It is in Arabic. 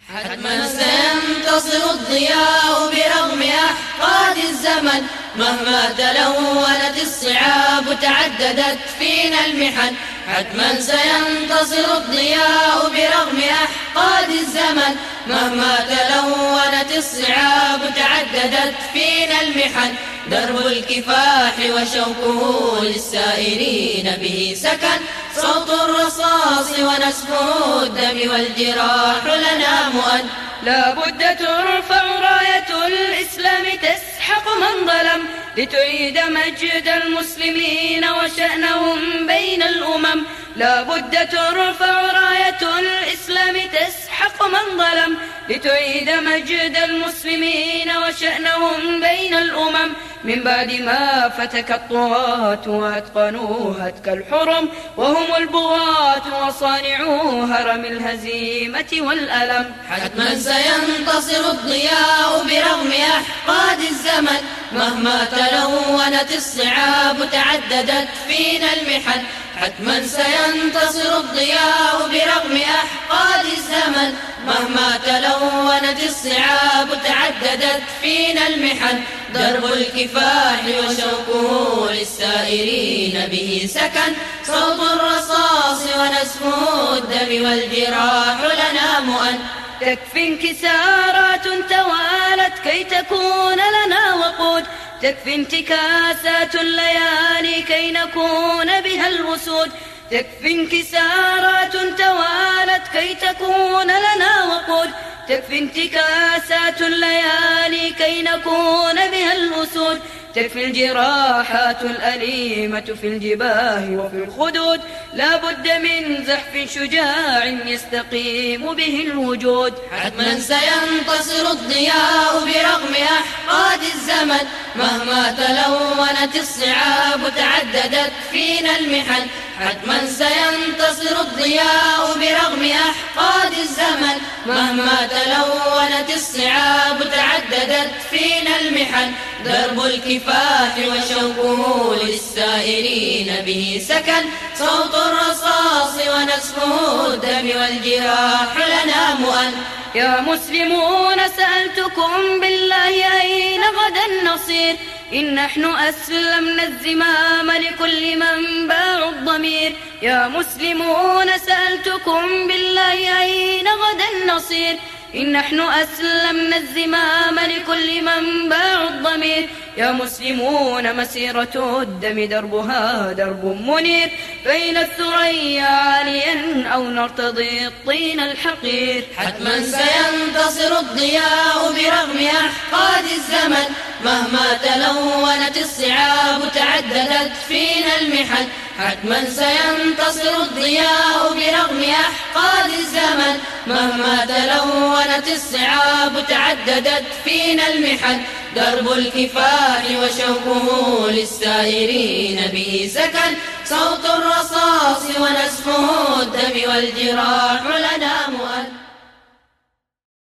حتما سينتصر الضياء برغم أحقاد الزمن، مهما تلونت الصعاب تعددت فينا المحن. حتما سينتصر الضياء برغم أحقاد الزمن، مهما تلونت الصعاب تعددت فينا المحن. درب الكفاح وشوكه للسائرين به سكن، صوت الرصاص ونسفه الدم والجراح لنا مؤن. لا بد ترفع راية الإسلام تسحق من ظلم، لتعيد مجد المسلمين وشأنهم بين الأمم. لا بد ترفع راية الإسلام تسحق من ظلم، لتعيد مجد المسلمين وشأنهم بين الأمم. من بعد ما فتك الطغاة وأتقنوا هتك الحرم، وهم البغاة وصانعوا هرم الهزيمة والألم. حتما سينتصر الضياء برغم أحقاد الزمن، مهما تلونت الصعاب تعددت فينا المحن. حتما سينتصر الضياء برغم أحقاد الزمن، مهما تلونت الصعاب تعددت فينا المحن. درب الكفاح وشوكه للسائرين به سكن، صوت الرصاص ونسفه الدم والجراح لنا مؤن. تكفي انكسارات توالت كي تكون لنا وقود، تكفي انتكاسات الليالي كي نكون بها الوسود. تكفي انكسارات توالت كي تكون لنا وقود، تكفي انتكاسات الليالي كي نكون بها الأسود. تكفي الجراحات الأليمة في الجباه وفي الخدود، لا بد من زحف شجاع يستقيم به الوجود. حتما سينتصر الضياء برغم أحقاد الزمن، مهما تلونت الصعاب تعددت فينا المحن. حتما سينتصر الضياء برغم أحقاد الزمن، مهما تلونت الصعاب تعددت فينا المحن. درب الكفاح وشوكه للسائرين به سكن، صوت الرصاص ونسفه الدم والجراح لنا مؤن. يا مسلمون سألتكم بالله أين غدا النصير، إن نحن أسلمنا الزمام لكل من باع الضمير. يا مسلمون سألتكم بالله أين غدا النصير، إن نحن أسلمنا الزمام لكل من باع الضمير. يا مسلمون مسيرة الدم دربها درب منير، بين الثريا عاليا أو نرتضي الطين الحقير. حتما سينتصر الضياء برغم أحقاد الزمن، مهما تلونت الصعاب تعددت فينا المحن. حتما سينتصر الضياء برغم أحقاد الزمن، مهما تلونت الصعاب تعددت فينا المحن. درب الكفاح وشوكه للسائرين به سكن، صوت الرصاص ونسفه الدم والجراح لنا مؤن.